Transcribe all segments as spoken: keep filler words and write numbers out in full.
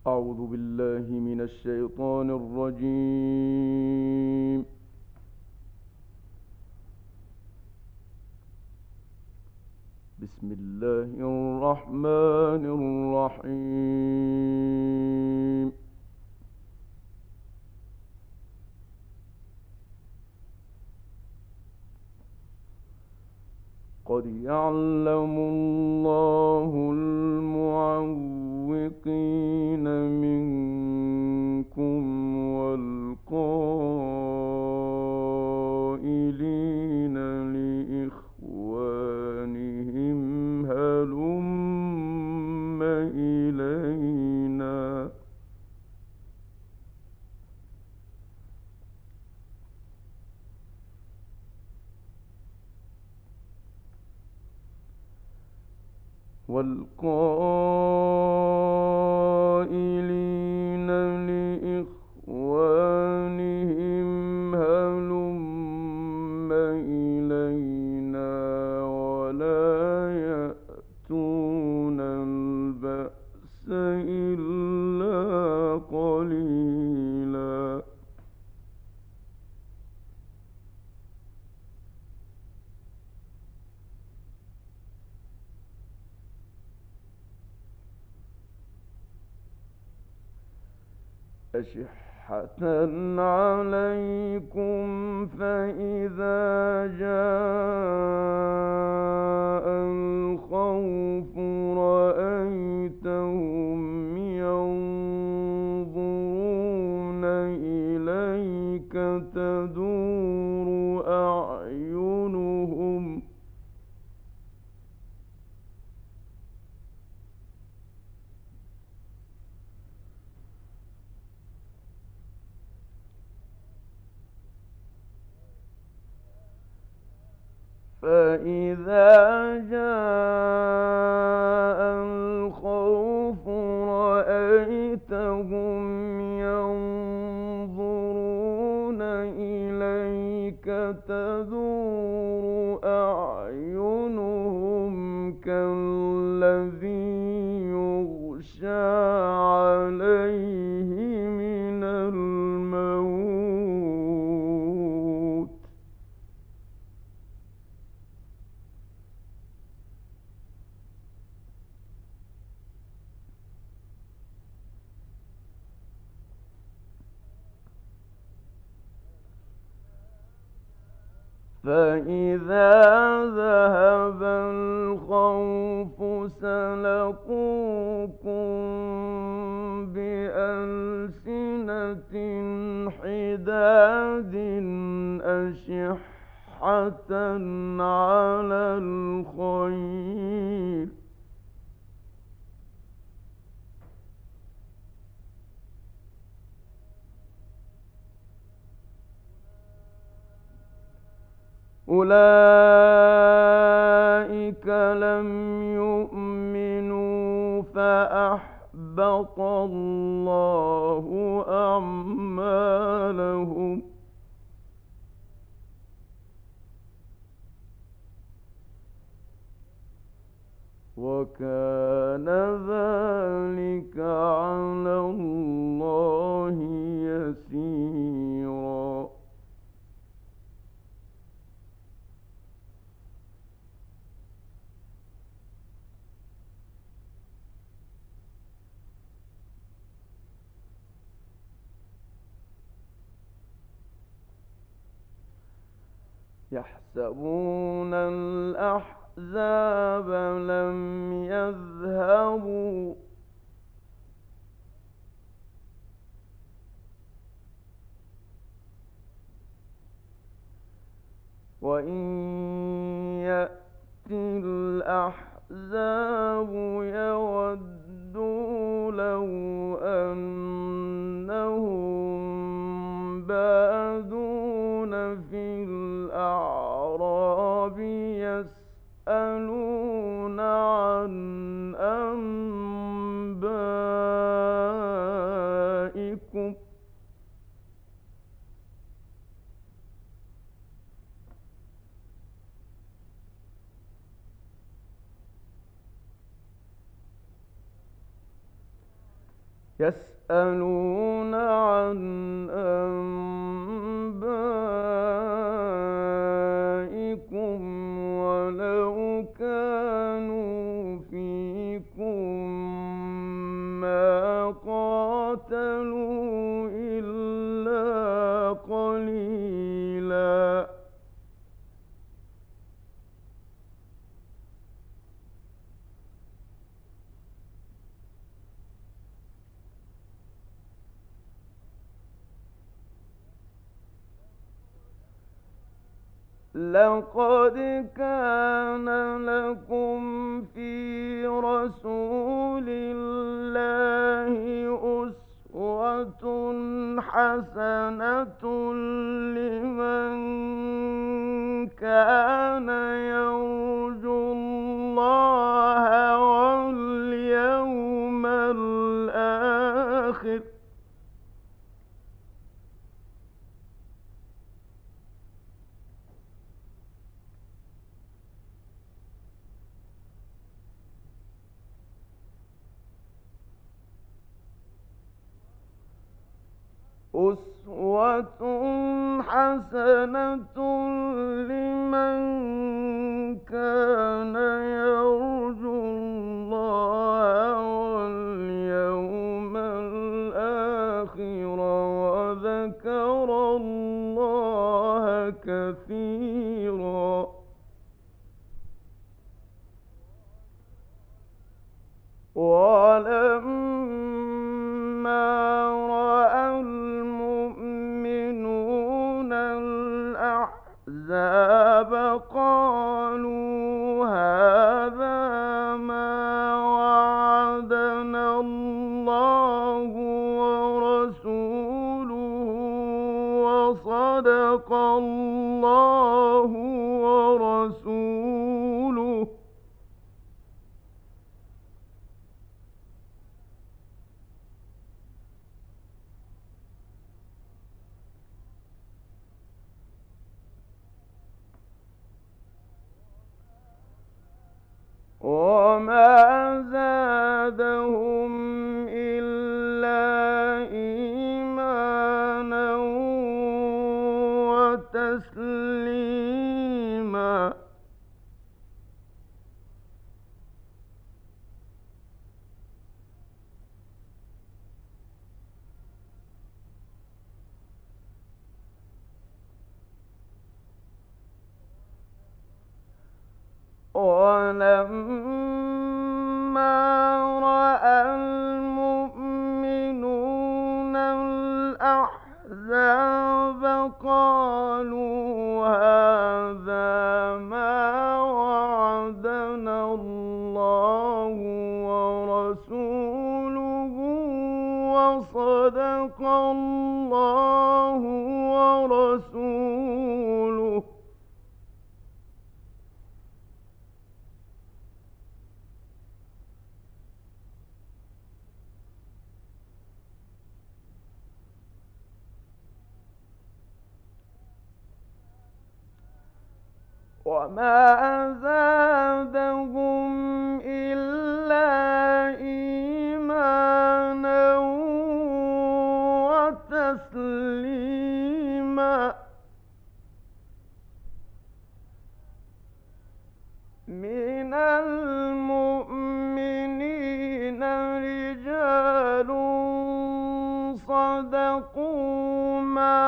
أعوذ بالله من الشيطان الرجيم. بسم الله الرحمن الرحيم. قد يعلم الله المعوقين منكم والقائلين لإخوانهم هلم إلينا والقائلين لإخوانهم هلم إلينا ولا يأتون البأس إلا قليلا أشحة عليكم فإذا جاء الخوف رأيتهم ينظرون إليك تدور أعينهم فإذا جاء الخوف رأيتهم ينظرون إليك تدور أعينهم كالذي يغشى عليه من الموت فإذا ذهب الخوف سلقوكم بألسنة حداد أشحة على الخير أولئك لم يؤمنوا فأحبط الله أعمالهم وكان ذلك على الله يسيرا يحسبون الأحزاب لم يذهبوا وإن يأتي الأحزاب يودوا لو أنهم بادون في الأعراب يسألون عن أنبائكم يسألون عن أنبائكم ولو كانوا فيكم ما قاتلوا إلا قليلا. لقد كان لكم في رسول الله أسوة حسنة لمن كان يرجو الله واليوم الآخر أسوة حسنة لمن كان يرجو الله واليوم الآخر وذكر الله كثيرا. ولما رأى المؤمنون الأحزاب قالوا هذا ما وعدنا الله ورسوله وصدق الله ورسوله وما زادهم إلا إيمانا وتسليما. ولما رأى المؤمنون الأحزاب قالوا هذا ما وعدنا الله ورسوله وصدق الله ورسوله وما زادهم إلا إيمانا وتسليما. من المؤمنين رجال صدقوا ما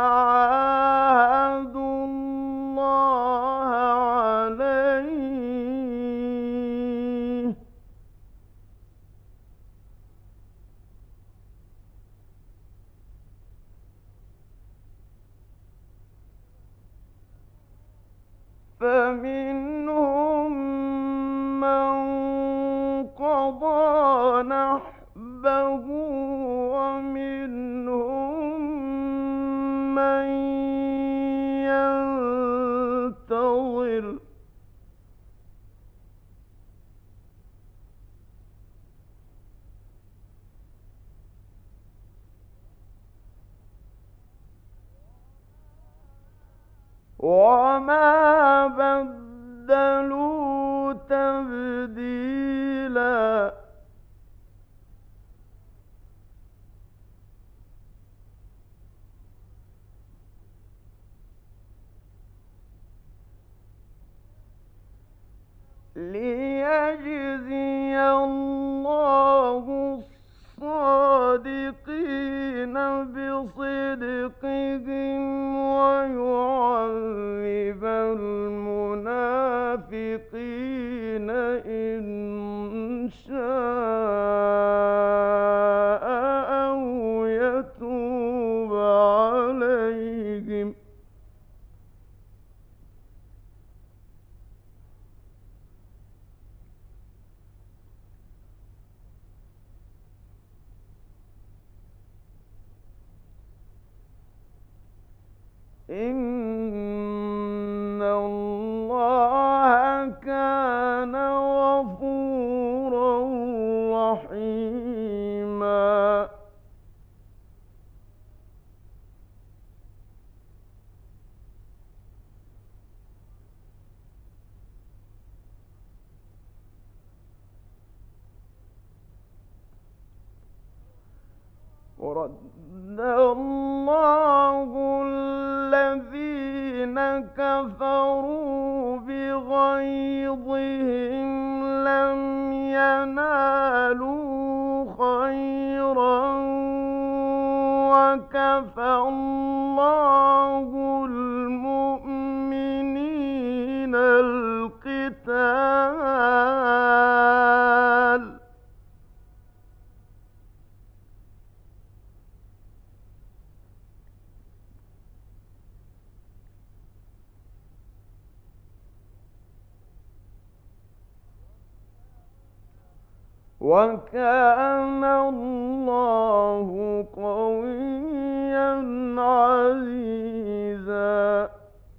عاهدوا الله عليه فمنهم من قضى نحبه ومنهم من ينتظر وما بدلوا تبديلا. ليجزي الله الصادقين بصدقهم ويعذب المنافقين إن شاء أو يتوب عليهم. إن الله كان غفورا رحيما. ورد الله الذين كفروا بغيظهم لم ينالوا خيرا وكفى الله المؤمنين القتال. وكان الله قويا عزيزا.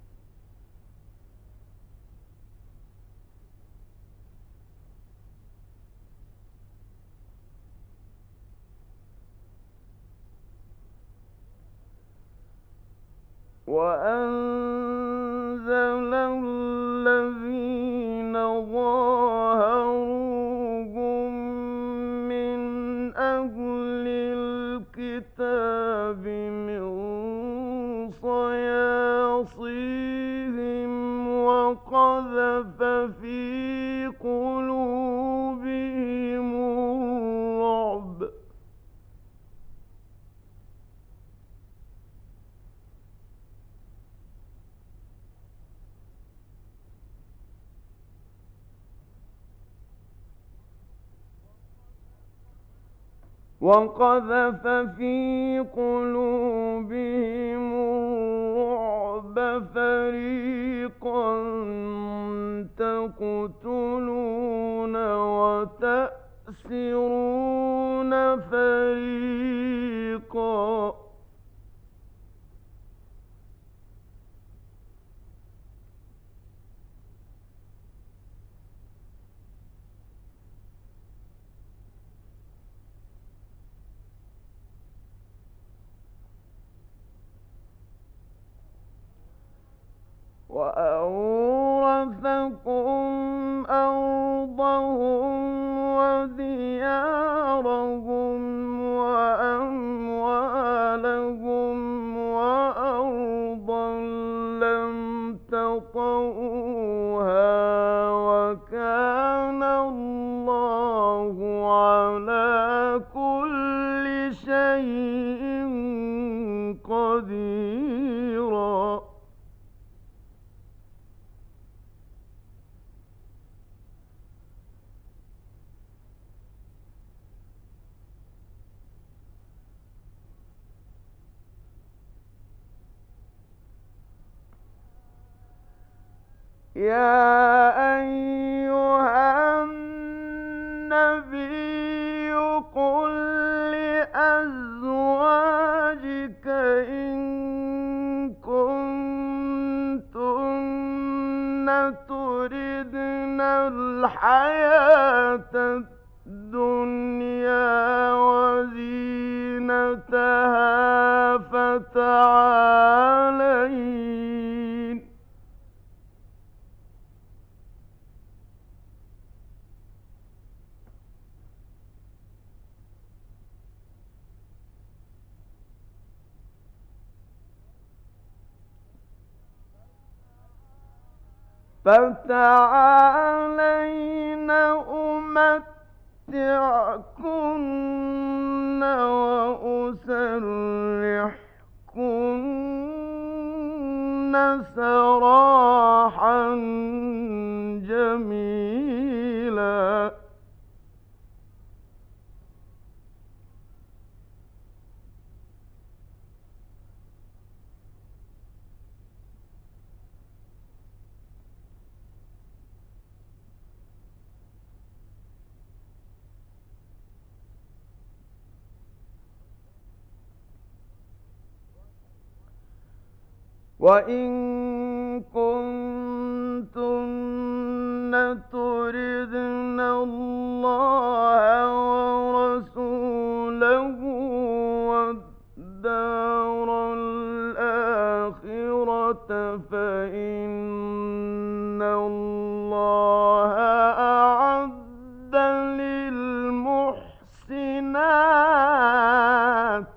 وأنزل الذين ظاهروهم من أهل الكتاب من صياصيهم وقذف في قلوبهم الرعب. وقذف في قلوبهم الرعب فريقا تقتلون وتأسرون فريقا. وأورثكم أرضهم وديارهم وأموالهم وأرضا لم تطئوها وكان الله على كل شيء قديرا. يا أيها النبي قل لأزواجك إن كنتن تردن الحياة الدنيا وزينتها فتعالين فتعالين أمتعكن وأسرحكن سراحا جميلا. وإن كنتن تردن الله ورسوله والدار الآخرة فإن الله أعد للمحسنات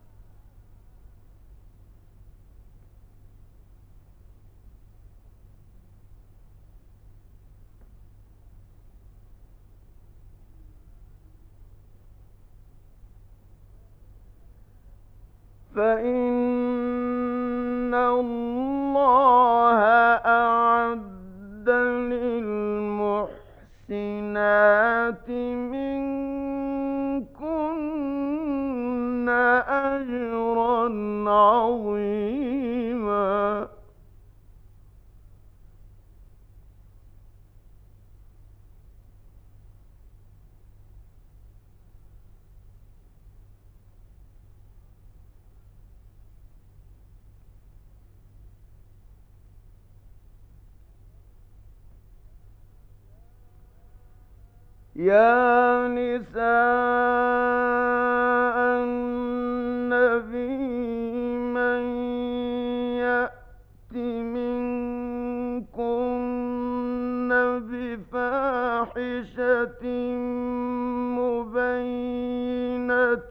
فإن الله أعد للمحسنات منكن أجرا عظيما. يا نساء النبي من يأت منكن بفاحشة مبينة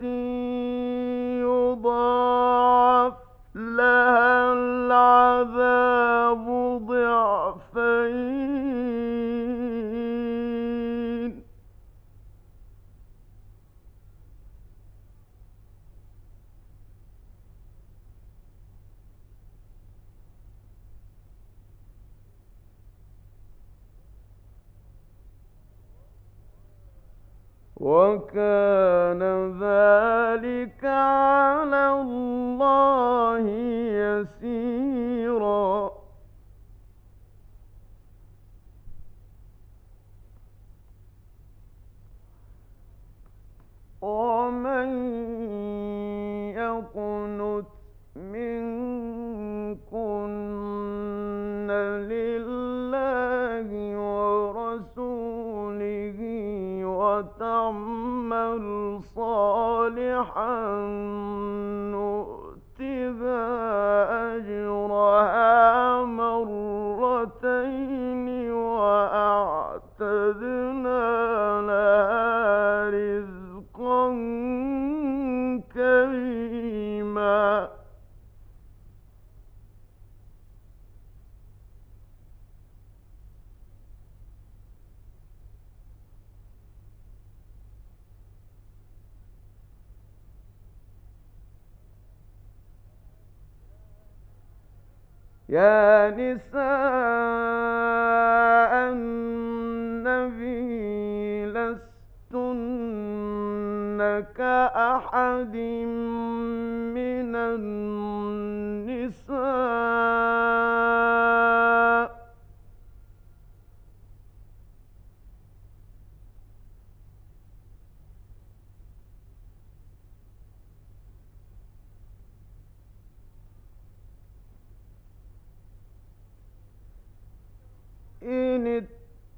يضاعف لها العذاب ضعفين. وكان ذلك على الله يسيرا. ومن يقنت منكن لله ورسوله وتعمل صالحا نؤتها أجرها مرتين وأعتدنا لها رزقا كريما. يا نساء النبي لستن كأحد من النساء إن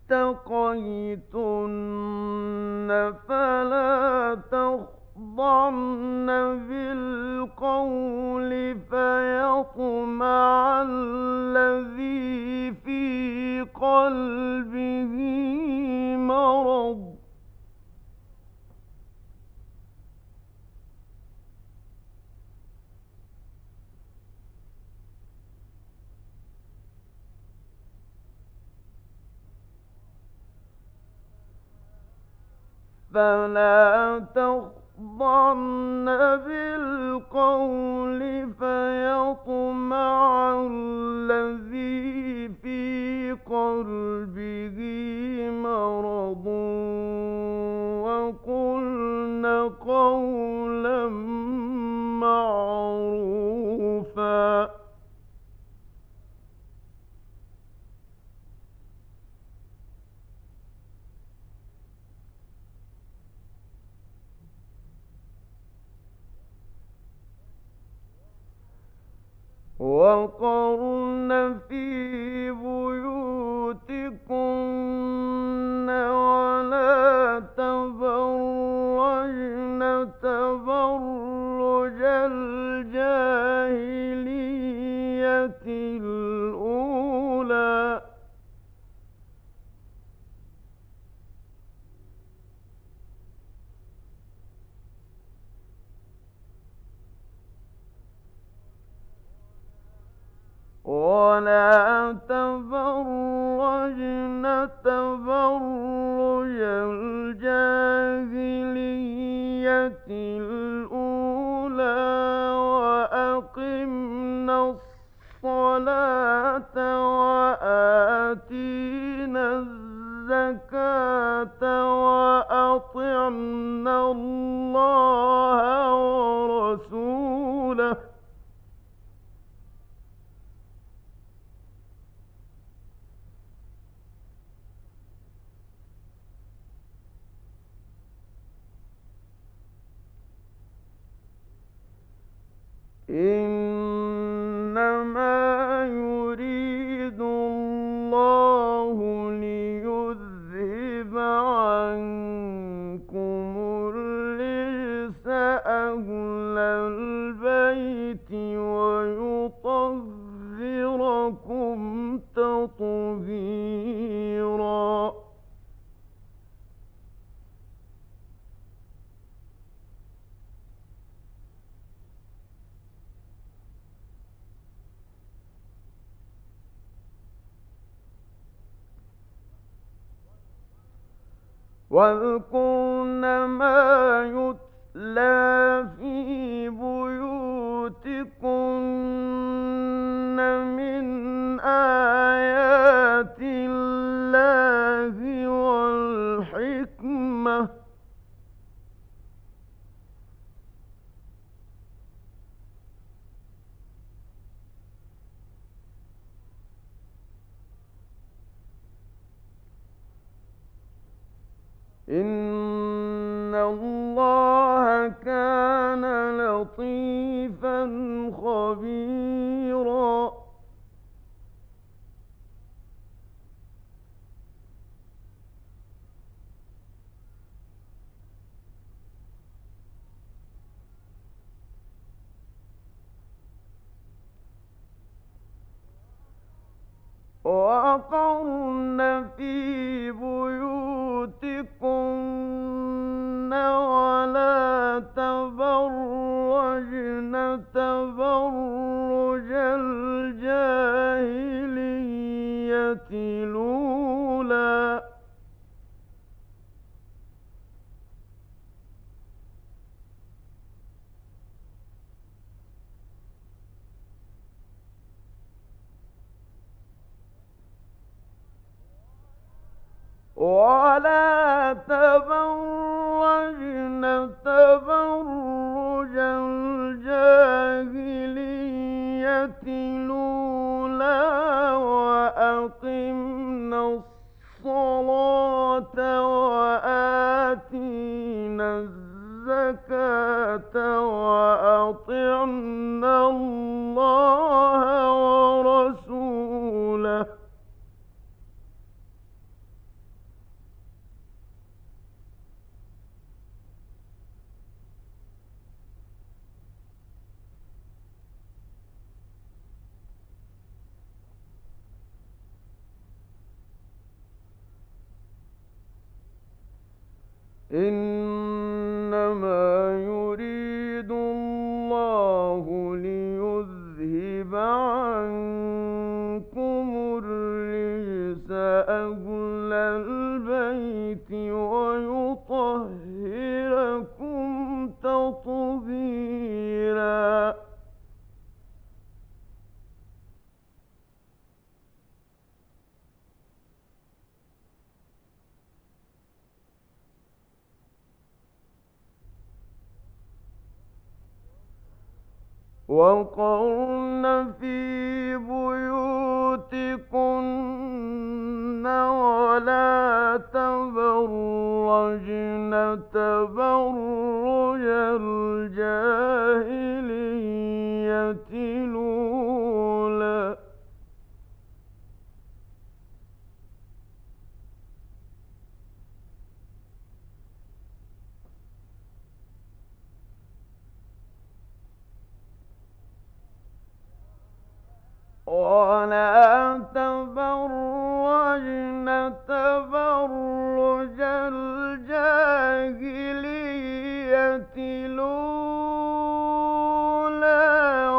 اتقيتن فلا تخضعن بالقول فيطمع الذي في قلبه مرض. فلا تخضعن بالقول فيطمع الذي في قلبه مرض وقلن قولا معروفا. وقرن في بيوتكن ولا تبرجن تبرج الجاهلية الأولى. ولا تبرجن تبرج الجاهلية الأولى وأقمنا الصلاة وآتينا الزكاة وأطعنا الله ورسوله إنما يريد الله ليذهب عنكم الرجس أهل البيت ويطهركم تطهيرا. واذكرن ما يتلى في بيوتكن من آيات الله والحكمة إن الله كان لطيفا خبيرا. وقرن في بيوتكن ولا تبرجن تبرج الجاهلية الأولى ولا تبرجن تبرج الجاهلية الأولى وأقمنا الصلاة وآتينا الزكاة وأطعنا الله ورسوله إنما يريد الله ليذهب عنكم الرجس أهل البيت البيت ويطهركم تطهيرا. وقرن في بيوتكن ولا تبرجن تبرج الجاهلية الأولى. ولا تبرجن تبرج الجاهلية الأولى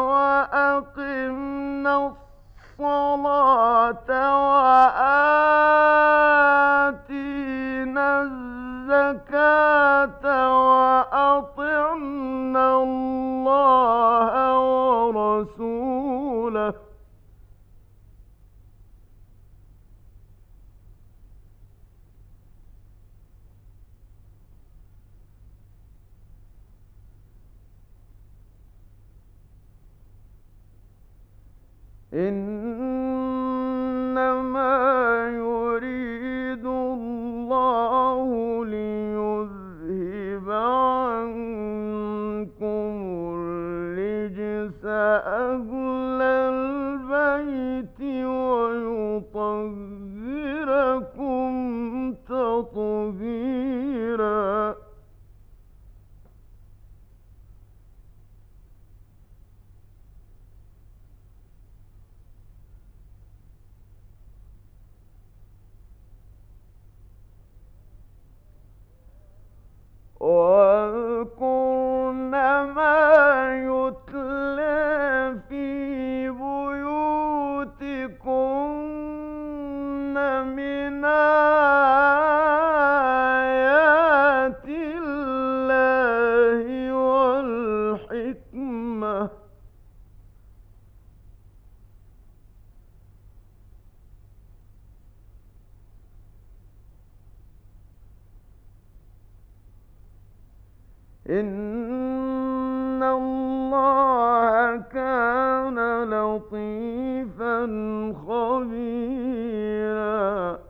وأقمنا الصلاة وآتينا الزكاة وأطعنا الله ورسوله إنما يريد الله ليذهب عنكم الرجس أهل البيت ويطهركم تطهيرا. واذكرن ما يتلى في بيوتكن من آيات الله والحكمة إن الله كان لطيفا خبيرا.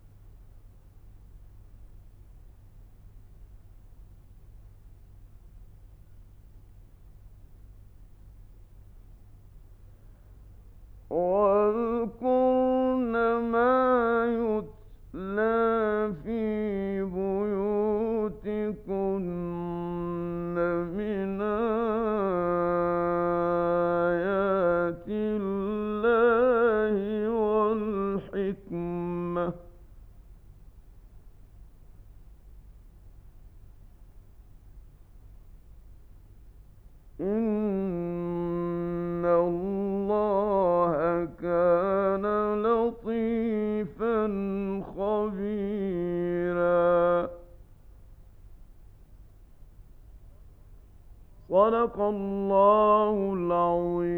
واذكرن ما يتلى في بيوتكن من آيات الله والحكمة إن الله كان لطيفا خبيرا. صدق الله العظيم.